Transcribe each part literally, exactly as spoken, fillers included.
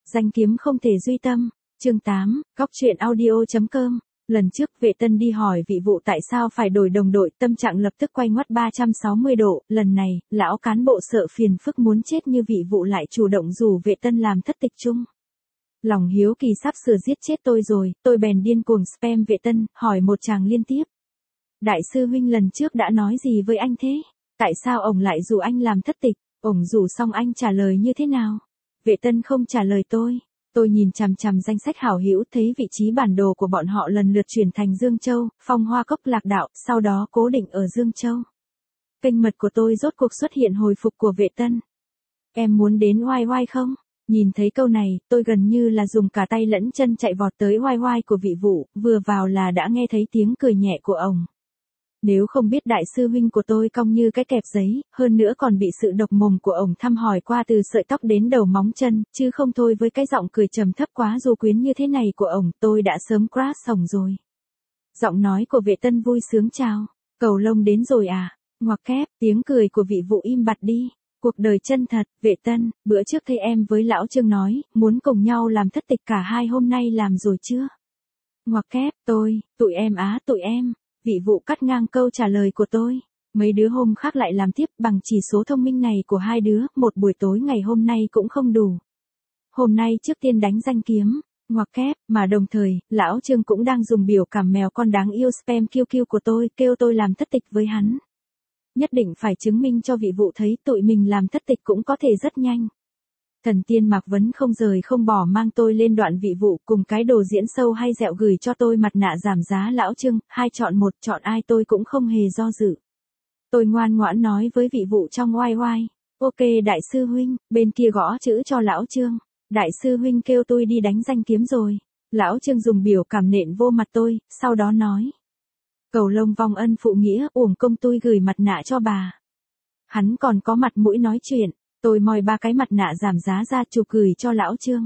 Danh kiếm không thể duy tâm. Chương tám, Góc truyện audio.com. Lần trước Vệ Tân đi hỏi vị vụ tại sao phải đổi đồng đội, tâm trạng lập tức quay ngoắt ba trăm sáu mươi độ, lần này, lão cán bộ sợ phiền phức muốn chết như vị vụ lại chủ động rủ Vệ Tân làm thất tịch chung. Lòng hiếu kỳ sắp sửa giết chết tôi rồi, tôi bèn điên cuồng spam Vệ Tân, hỏi một tràng liên tiếp. Đại sư huynh lần trước đã nói gì với anh thế? Tại sao ông lại rủ anh làm thất tịch? Ông rủ xong anh trả lời như thế nào? Vệ Tân không trả lời tôi. Tôi nhìn chằm chằm danh sách hảo hữu, thấy vị trí bản đồ của bọn họ lần lượt chuyển thành Dương Châu, Phong Hoa Cốc Lạc Đạo, sau đó cố định ở Dương Châu. Kênh mật của tôi rốt cuộc xuất hiện hồi phục của Vệ Tân. Em muốn đến oai oai không? Nhìn thấy câu này, tôi gần như là dùng cả tay lẫn chân chạy vọt tới oai oai của vị vụ, vừa vào là đã nghe thấy tiếng cười nhẹ của ông. Nếu không biết đại sư huynh của tôi cong như cái kẹp giấy, hơn nữa còn bị sự độc mồm của ổng thăm hỏi qua từ sợi tóc đến đầu móng chân, chứ không thôi với cái giọng cười trầm thấp quá du quyến như thế này của ổng, tôi đã sớm crush ổng rồi. Giọng nói của Vệ Tân vui sướng chào, cầu lông đến rồi à, ngoặc kép, tiếng cười của vị vụ im bặt đi. Cuộc đời chân thật, Vệ Tân, bữa trước thấy em với lão Trương nói, muốn cùng nhau làm thất tịch, cả hai hôm nay làm rồi chưa? Ngoặc kép, tôi, tụi em á tụi em. Vị vụ cắt ngang câu trả lời của tôi. Mấy đứa hôm khác lại làm tiếp, bằng chỉ số thông minh này của hai đứa, một buổi tối ngày hôm nay cũng không đủ. Hôm nay trước tiên đánh danh kiếm, ngoặc kép, mà đồng thời, lão Trương cũng đang dùng biểu cảm mèo con đáng yêu spam kiu kiu của tôi, kêu tôi làm thất tịch với hắn. Nhất định phải chứng minh cho vị vụ thấy tụi mình làm thất tịch cũng có thể rất nhanh. Thần tiên Mạc Vấn không rời không bỏ mang tôi lên đoạn vị vụ cùng cái đồ diễn sâu hay dẹo gửi cho tôi mặt nạ giảm giá lão Trương, hai chọn một, chọn ai tôi cũng không hề do dự. Tôi ngoan ngoãn nói với vị vụ trong oai oai, ok đại sư huynh, bên kia gõ chữ cho lão Trương, đại sư huynh kêu tôi đi đánh danh kiếm rồi. Lão Trương dùng biểu cảm nện vô mặt tôi, sau đó nói. Cầu lông vong ân phụ nghĩa, uổng công tôi gửi mặt nạ cho bà. Hắn còn có mặt mũi nói chuyện. Tôi moi ba cái mặt nạ giảm giá ra chụp gửi cho lão Trương.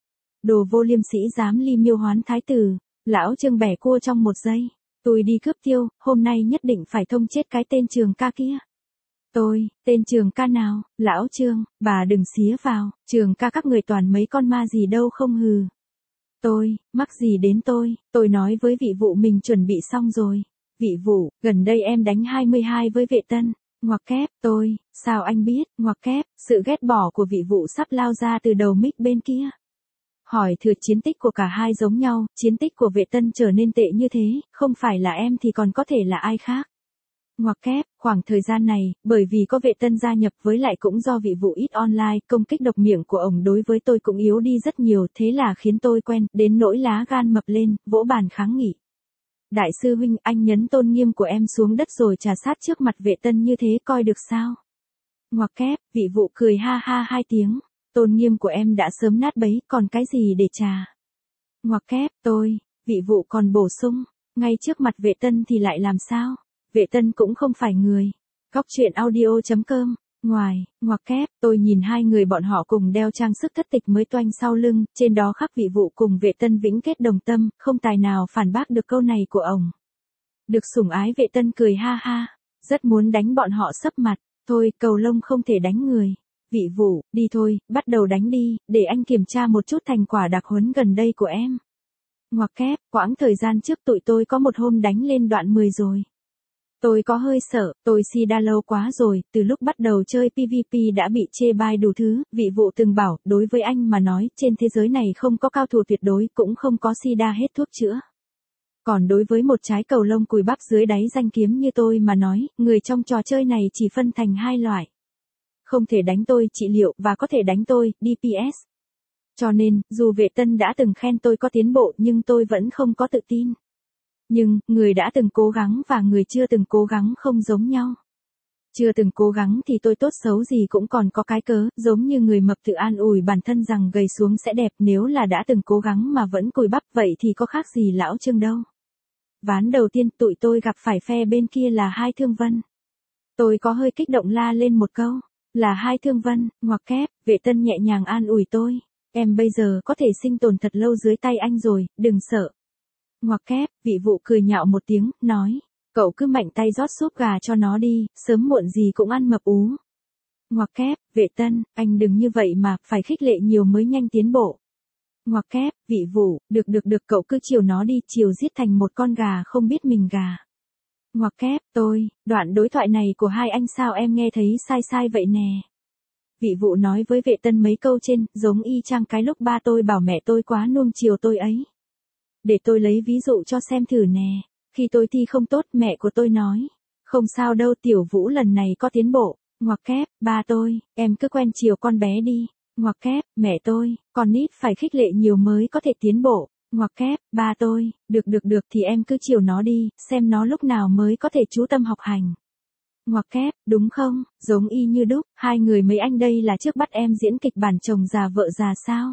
Đồ vô liêm sĩ dám ly miêu hoán thái tử. Lão Trương bẻ cua trong một giây. Tôi đi cướp tiêu, hôm nay nhất định phải thông chết cái tên Trường ca kia. Tôi, tên Trường ca nào? Lão Trương, bà đừng xía vào, Trường ca các người toàn mấy con ma gì đâu không hừ. Tôi, mắc gì đến tôi, tôi nói với vị vụ mình chuẩn bị xong rồi. Vị vụ, gần đây em đánh hai mươi hai với Vệ Tân. Ngoặc kép, tôi, sao anh biết, ngoặc kép, sự ghét bỏ của vị vụ sắp lao ra từ đầu mic bên kia. Hỏi thừa chiến tích của cả hai giống nhau, chiến tích của Vệ Tân trở nên tệ như thế, không phải là em thì còn có thể là ai khác. Ngoặc kép, khoảng thời gian này, bởi vì có Vệ Tân gia nhập với lại cũng do vị vụ ít online, công kích độc miệng của ông đối với tôi cũng yếu đi rất nhiều, thế là khiến tôi quen, đến nỗi lá gan mập lên, vỗ bàn kháng nghị. Đại sư huynh, anh nhấn tôn nghiêm của em xuống đất rồi trà sát trước mặt Vệ Tân như thế coi được sao? Ngoặc kép, vị vụ cười ha ha hai tiếng, tôn nghiêm của em đã sớm nát bấy, còn cái gì để trà? Ngoặc kép, tôi, vị vụ còn bổ sung, ngay trước mặt Vệ Tân thì lại làm sao? Vệ Tân cũng không phải người. Góc truyện audio.com. Ngoài, ngoặc kép, tôi nhìn hai người bọn họ cùng đeo trang sức thất tịch mới toanh sau lưng, trên đó khắc vị vụ cùng Vệ Tân vĩnh kết đồng tâm, không tài nào phản bác được câu này của ông. Được sủng ái Vệ Tân cười ha ha, rất muốn đánh bọn họ sấp mặt, thôi, cầu lông không thể đánh người. Vị vụ, đi thôi, bắt đầu đánh đi, để anh kiểm tra một chút thành quả đặc huấn gần đây của em. Ngoặc kép, quãng thời gian trước tụi tôi có một hôm đánh lên đoạn mười rồi. Tôi có hơi sợ, tôi si đa lâu quá rồi, từ lúc bắt đầu chơi pê vê pê đã bị chê bai đủ thứ, vị vụ từng bảo, đối với anh mà nói, trên thế giới này không có cao thủ tuyệt đối, cũng không có si đa hết thuốc chữa. Còn đối với một trái cầu lông cùi bắp dưới đáy danh kiếm như tôi mà nói, người trong trò chơi này chỉ phân thành hai loại. Không thể đánh tôi trị liệu và có thể đánh tôi, đê pê ét. Cho nên, dù Vệ Tân đã từng khen tôi có tiến bộ nhưng tôi vẫn không có tự tin. Nhưng, người đã từng cố gắng và người chưa từng cố gắng không giống nhau. Chưa từng cố gắng thì tôi tốt xấu gì cũng còn có cái cớ, giống như người mập tự an ủi bản thân rằng gầy xuống sẽ đẹp, nếu là đã từng cố gắng mà vẫn cùi bắp vậy thì có khác gì lão Trương đâu. Ván đầu tiên tụi tôi gặp phải phe bên kia là Hai Thương Vân. Tôi có hơi kích động la lên một câu, là Hai Thương Vân, ngoặc kép, Vệ Tân nhẹ nhàng an ủi tôi, em bây giờ có thể sinh tồn thật lâu dưới tay anh rồi, đừng sợ. Ngoặc kép, vị vụ cười nhạo một tiếng, nói, cậu cứ mạnh tay rót súp gà cho nó đi, sớm muộn gì cũng ăn mập ú. Ngoặc kép, Vệ Tân, anh đừng như vậy mà, phải khích lệ nhiều mới nhanh tiến bộ. Ngoặc kép, vị vụ, được được được cậu cứ chiều nó đi, chiều giết thành một con gà không biết mình gà. Ngoặc kép, tôi, đoạn đối thoại này của hai anh sao em nghe thấy sai sai vậy nè. Vị vụ nói với vệ tân mấy câu trên, giống y chang cái lúc ba tôi bảo mẹ tôi quá nuông chiều tôi ấy. Để tôi lấy ví dụ cho xem thử nè. Khi tôi thi không tốt, mẹ của tôi nói. Không sao đâu Tiểu Vũ lần này có tiến bộ. Ngoặc kép, ba tôi, em cứ quen chiều con bé đi. Ngoặc kép, mẹ tôi, con nít phải khích lệ nhiều mới có thể tiến bộ. Ngoặc kép, ba tôi, được được được thì em cứ chiều nó đi, xem nó lúc nào mới có thể chú tâm học hành. Ngoặc kép, đúng không, giống y như đúc, hai người mấy anh đây là trước bắt em diễn kịch bản chồng già vợ già sao?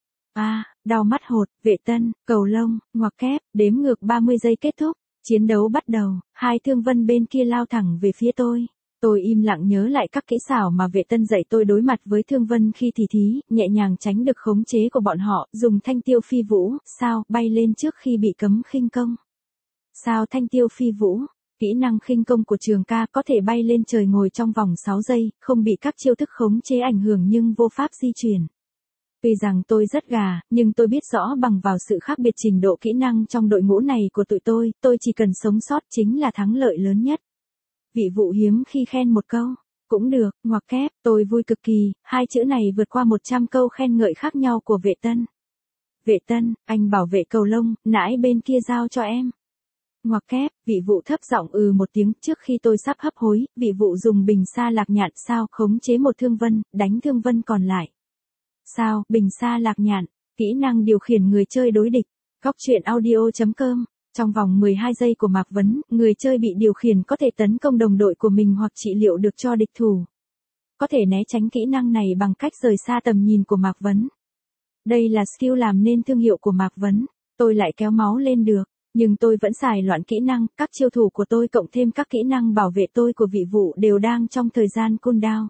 À, đau mắt hột, vệ tân, cầu lông, ngoặc kép, đếm ngược ba mươi giây kết thúc, chiến đấu bắt đầu, hai thương vân bên kia lao thẳng về phía tôi. Tôi im lặng nhớ lại các kỹ xảo mà vệ tân dạy tôi đối mặt với thương vân khi thì thí, nhẹ nhàng tránh được khống chế của bọn họ, dùng thanh tiêu phi vũ, sao, bay lên trước khi bị cấm khinh công. Sao thanh tiêu phi vũ, kỹ năng khinh công của trường ca có thể bay lên trời ngồi trong vòng sáu giây, không bị các chiêu thức khống chế ảnh hưởng nhưng vô pháp di chuyển. Tuy rằng tôi rất gà, nhưng tôi biết rõ bằng vào sự khác biệt trình độ kỹ năng trong đội ngũ này của tụi tôi, tôi chỉ cần sống sót chính là thắng lợi lớn nhất. Vị vụ hiếm khi khen một câu, cũng được, ngoặc kép, tôi vui cực kỳ, hai chữ này vượt qua một trăm câu khen ngợi khác nhau của vệ tân. Vệ tân, anh bảo vệ cầu lông, nãy bên kia giao cho em. Ngoặc kép, vị vụ thấp giọng ừ một tiếng trước khi tôi sắp hấp hối, vị vụ dùng bình sa lạc nhạn sao khống chế một thương vân, đánh thương vân còn lại. Sao, bình sa lạc nhạn, kỹ năng điều khiển người chơi đối địch, góc truyện audio chấm com. Trong vòng mười hai giây của Mạc Vấn, người chơi bị điều khiển có thể tấn công đồng đội của mình hoặc trị liệu được cho địch thủ. Có thể né tránh kỹ năng này bằng cách rời xa tầm nhìn của Mạc Vấn. Đây là skill làm nên thương hiệu của Mạc Vấn. Tôi lại kéo máu lên được, nhưng tôi vẫn xài loạn kỹ năng, các chiêu thủ của tôi cộng thêm các kỹ năng bảo vệ tôi của vị vụ đều đang trong thời gian cooldown.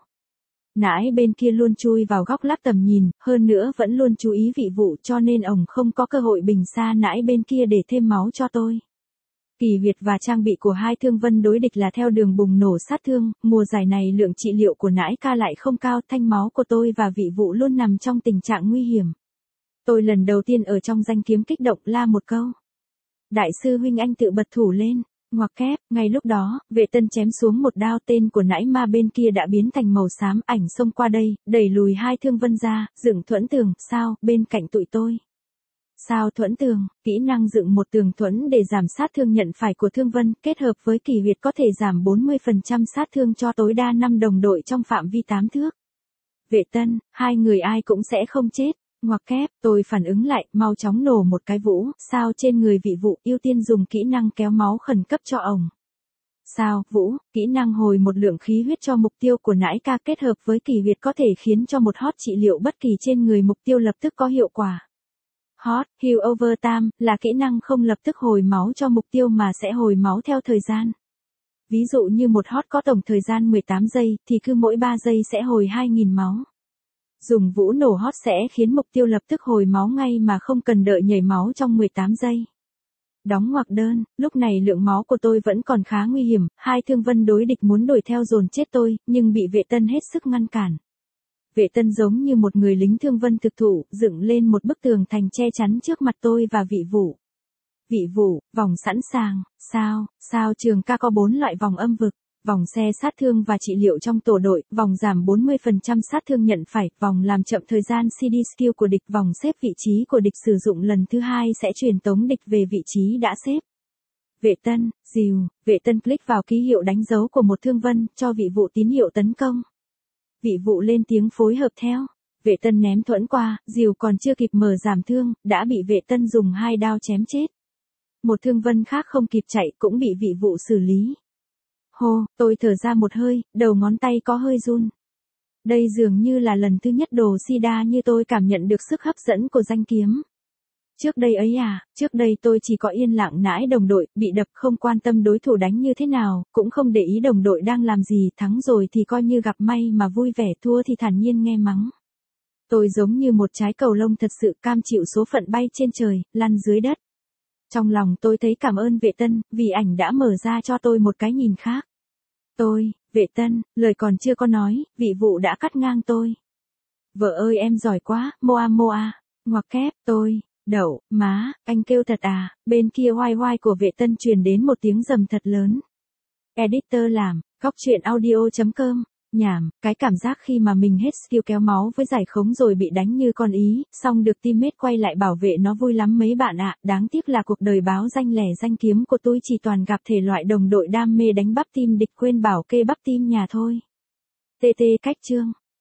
Nãi bên kia luôn chui vào góc lắp tầm nhìn, hơn nữa vẫn luôn chú ý vị vụ cho nên ổng không có cơ hội bình xa nãi bên kia để thêm máu cho tôi. Kỳ huyệt và trang bị của hai thương vân đối địch là theo đường bùng nổ sát thương, mùa giải này lượng trị liệu của nãi ca lại không cao, thanh máu của tôi và vị vụ luôn nằm trong tình trạng nguy hiểm. Tôi lần đầu tiên ở trong danh kiếm kích động la một câu. Đại sư huynh anh tự bật thủ lên. Ngoặc kép, ngay lúc đó, vệ tân chém xuống một đao tên của nãi ma bên kia đã biến thành màu xám ảnh xông qua đây, đẩy lùi hai thương vân ra, dựng thuẫn tường, sao, bên cạnh tụi tôi. Sao thuẫn tường, kỹ năng dựng một tường thuẫn để giảm sát thương nhận phải của thương vân, kết hợp với kỳ huyệt có thể giảm bốn mươi phần trăm sát thương cho tối đa năm đồng đội trong phạm vi tám thước. Vệ tân, hai người ai cũng sẽ không chết. Ngoặc kép, tôi phản ứng lại, mau chóng nổ một cái vũ, sao trên người vị vụ, ưu tiên dùng kỹ năng kéo máu khẩn cấp cho ổng. Sao, vũ, kỹ năng hồi một lượng khí huyết cho mục tiêu của nãi ca kết hợp với kỳ huyệt có thể khiến cho một hot trị liệu bất kỳ trên người mục tiêu lập tức có hiệu quả. Hot, heal over time, là kỹ năng không lập tức hồi máu cho mục tiêu mà sẽ hồi máu theo thời gian. Ví dụ như một hot có tổng thời gian mười tám giây, thì cứ mỗi ba giây sẽ hồi hai nghìn máu. Dùng vũ nổ hot sẽ khiến mục tiêu lập tức hồi máu ngay mà không cần đợi nhảy máu trong mười tám giây. Đóng ngoặc đơn, lúc này lượng máu của tôi vẫn còn khá nguy hiểm, hai thương vân đối địch muốn đuổi theo dồn chết tôi, nhưng bị vệ tân hết sức ngăn cản. Vệ tân giống như một người lính thương vân thực thụ, dựng lên một bức tường thành che chắn trước mặt tôi và vị vụ. Vị vụ, vòng sẵn sàng, sao, sao trường ca có bốn loại vòng âm vực. Vòng xe sát thương và trị liệu trong tổ đội, vòng giảm bốn mươi phần trăm sát thương nhận phải, vòng làm chậm thời gian xê đê skill của địch, vòng xếp vị trí của địch sử dụng lần thứ hai sẽ truyền tống địch về vị trí đã xếp. Vệ tân, dìu, vệ tân click vào ký hiệu đánh dấu của một thương vân, cho vị vụ tín hiệu tấn công. Vị vụ lên tiếng phối hợp theo. Vệ tân ném thuẫn qua, dìu còn chưa kịp mở giảm thương, đã bị vệ tân dùng hai đao chém chết. Một thương vân khác không kịp chạy cũng bị vị vụ xử lý. Hô, tôi thở ra một hơi, đầu ngón tay có hơi run. Đây dường như là lần thứ nhất đồ sida như tôi cảm nhận được sức hấp dẫn của danh kiếm. Trước đây ấy à, trước đây tôi chỉ có yên lặng nãi đồng đội, bị đập không quan tâm đối thủ đánh như thế nào, cũng không để ý đồng đội đang làm gì, thắng rồi thì coi như gặp may mà vui vẻ, thua thì thản nhiên nghe mắng. Tôi giống như một trái cầu lông thật sự cam chịu số phận bay trên trời, lăn dưới đất. Trong lòng tôi thấy cảm ơn vệ tân, vì ảnh đã mở ra cho tôi một cái nhìn khác. Tôi, vệ tân, lời còn chưa có nói, vị vụ đã cắt ngang tôi. Vợ ơi em giỏi quá, Moa Moa. Ngoặc kép, tôi, đậu, má, anh kêu thật à, bên kia oai oai của Vệ Tân truyền đến một tiếng rầm thật lớn. Editor làm, góc truyện audio.com, nhảm, cái cảm giác khi mà mình hết skill kéo máu với giải khống rồi bị đánh như con ý, xong được teammate quay lại bảo vệ nó vui lắm mấy bạn ạ, đáng tiếc là cuộc đời báo danh lẻ danh kiếm của tôi chỉ toàn gặp thể loại đồng đội đam mê đánh bắp team địch quên bảo kê bắp team nhà thôi. tê tê cách chương.